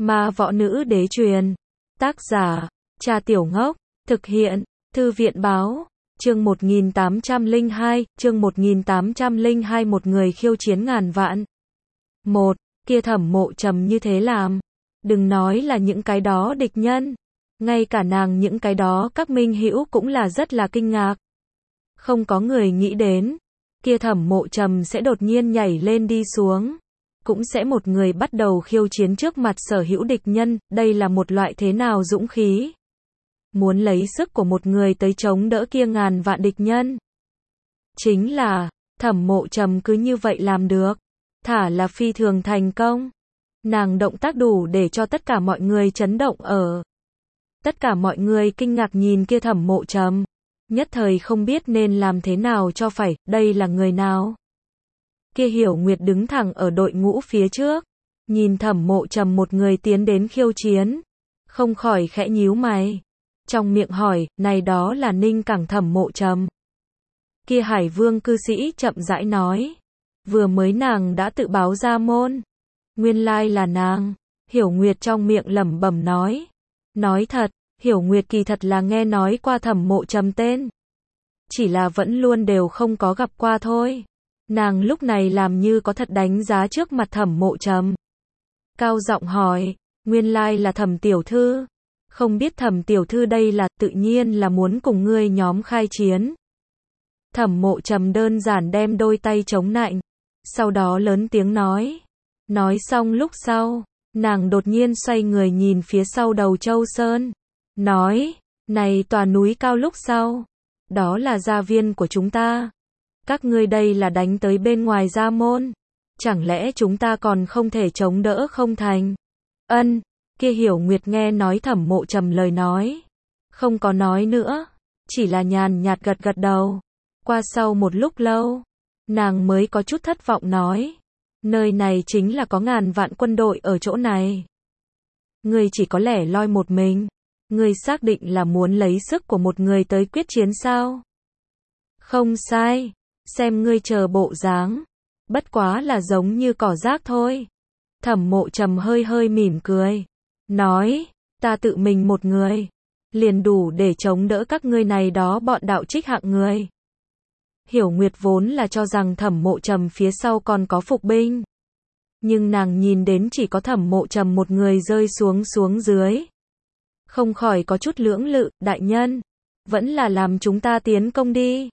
Ma Võ Nữ Đế truyền. Tác giả, Cha Tiểu Ngốc. Thực hiện, Thư viện báo. Chương 1802, chương 1802 một người khiêu chiến ngàn vạn. Một, kia Thẩm Mộ Trầm như thế làm. Đừng nói là những cái đó địch nhân. Ngay cả nàng những cái đó các minh hữu cũng là rất là kinh ngạc. Không có người nghĩ đến, kia Thẩm Mộ Trầm sẽ đột nhiên nhảy lên đi xuống. Cũng sẽ một người bắt đầu khiêu chiến trước mặt sở hữu địch nhân, đây là một loại thế nào dũng khí. Muốn lấy sức của một người tới chống đỡ kia ngàn vạn địch nhân. Chính là, Thẩm Mộ Trầm cứ như vậy làm được. Thả là phi thường thành công. Nàng động tác đủ để cho tất cả mọi người chấn động ở. Tất cả mọi người kinh ngạc nhìn kia Thẩm Mộ Trầm. Nhất thời không biết nên làm thế nào cho phải, đây là người nào. Kia Hiểu Nguyệt đứng thẳng ở đội ngũ phía trước. Nhìn Thẩm Mộ Trầm một người tiến đến khiêu chiến. Không khỏi khẽ nhíu mày. Trong miệng hỏi, này đó là Ninh Cảng Thẩm Mộ Trầm. Kia Hải Vương cư sĩ chậm rãi nói. Vừa mới nàng đã tự báo ra môn. Nguyên lai là nàng. Hiểu Nguyệt trong miệng lẩm bẩm nói. Nói thật, Hiểu Nguyệt kỳ thật là nghe nói qua Thẩm Mộ Trầm tên. Chỉ là vẫn luôn đều không có gặp qua thôi. Nàng lúc này làm như có thật đánh giá trước mặt Thẩm Mộ Trầm. Cao giọng hỏi, nguyên lai là Thẩm tiểu thư. Không biết Thẩm tiểu thư đây là tự nhiên là muốn cùng ngươi nhóm khai chiến. Thẩm Mộ Trầm đơn giản đem đôi tay chống nạnh. Sau đó lớn tiếng nói. Nói xong lúc sau, nàng đột nhiên xoay người nhìn phía sau Đầu Châu Sơn. Nói, này tòa núi cao lúc sau. Đó là gia viên của chúng ta. Các ngươi đây là đánh tới bên ngoài gia môn. Chẳng lẽ chúng ta còn không thể chống đỡ không thành? Ân, kia Hiểu Nguyệt nghe nói Thẩm Mộ Trầm lời nói. Không có nói nữa. Chỉ là nhàn nhạt gật gật đầu. Qua sau một lúc lâu, nàng mới có chút thất vọng nói. Nơi này chính là có ngàn vạn quân đội ở chỗ này. Ngươi chỉ có lẻ loi một mình. Ngươi xác định là muốn lấy sức của một người tới quyết chiến sao? Không sai. Xem ngươi chờ bộ dáng. Bất quá là giống như cỏ rác thôi. Thẩm Mộ Trầm hơi hơi mỉm cười. Nói, ta tự mình một người. Liền đủ để chống đỡ các ngươi này đó bọn đạo trích hạng người. Hiểu Nguyệt vốn là cho rằng Thẩm Mộ Trầm phía sau còn có phục binh. Nhưng nàng nhìn đến chỉ có Thẩm Mộ Trầm một người rơi xuống dưới. Không khỏi có chút lưỡng lự, đại nhân. Vẫn là làm chúng ta tiến công đi.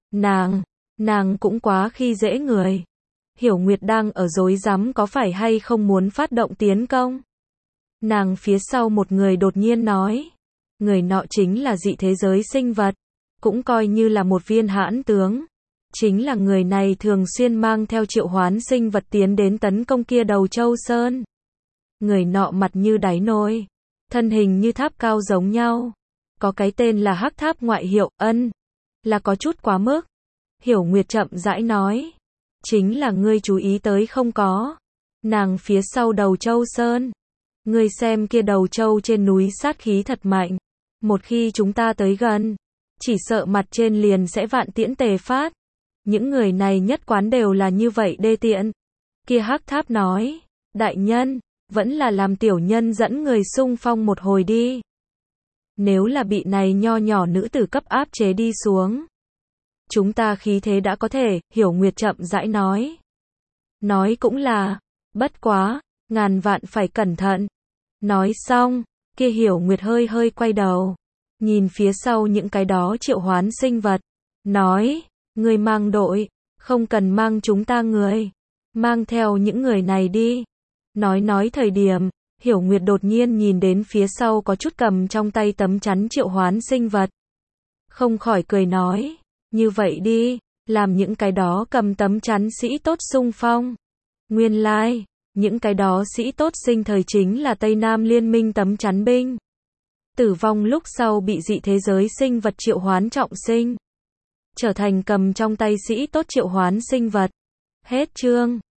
Nàng cũng quá khi dễ người. Hiểu Nguyệt đang ở rối rắm có phải hay không muốn phát động tiến công. Nàng phía sau một người đột nhiên nói. Người nọ chính là dị thế giới sinh vật. Cũng coi như là một viên hãn tướng. Chính là người này thường xuyên mang theo triệu hoán sinh vật tiến đến tấn công kia Đầu Châu Sơn. Người nọ mặt như đáy nồi. Thân hình như tháp cao giống nhau. Có cái tên là Hắc Tháp ngoại hiệu, ân. Là có chút quá mức. Hiểu Nguyệt chậm rãi nói. Chính là ngươi chú ý tới không có. Nàng phía sau Đầu Châu Sơn. Ngươi xem kia Đầu Châu trên núi sát khí thật mạnh. Một khi chúng ta tới gần, chỉ sợ mặt trên liền sẽ vạn tiễn tề phát. Những người này nhất quán đều là như vậy đê tiện. Kia Hắc Tháp nói. Đại nhân, vẫn là làm tiểu nhân dẫn người xung phong một hồi đi. Nếu là bị này nho nhỏ nữ tử cấp áp chế đi xuống. Chúng ta khí thế đã có thể, Hiểu Nguyệt chậm rãi nói. Nói cũng là, bất quá, ngàn vạn phải cẩn thận. Nói xong, kia Hiểu Nguyệt hơi hơi quay đầu. Nhìn phía sau những cái đó triệu hoán sinh vật. Nói, người mang đội, không cần mang chúng ta người. Mang theo những người này đi. Nói thời điểm, Hiểu Nguyệt đột nhiên nhìn đến phía sau có chút cầm trong tay tấm chắn triệu hoán sinh vật. Không khỏi cười nói. Như vậy đi, làm những cái đó cầm tấm chắn sĩ tốt xung phong. Nguyên lai, những cái đó sĩ tốt sinh thời chính là Tây Nam Liên minh tấm chắn binh. Tử vong lúc sau bị dị thế giới sinh vật triệu hoán trọng sinh. Trở thành cầm trong tay sĩ tốt triệu hoán sinh vật. Hết chương.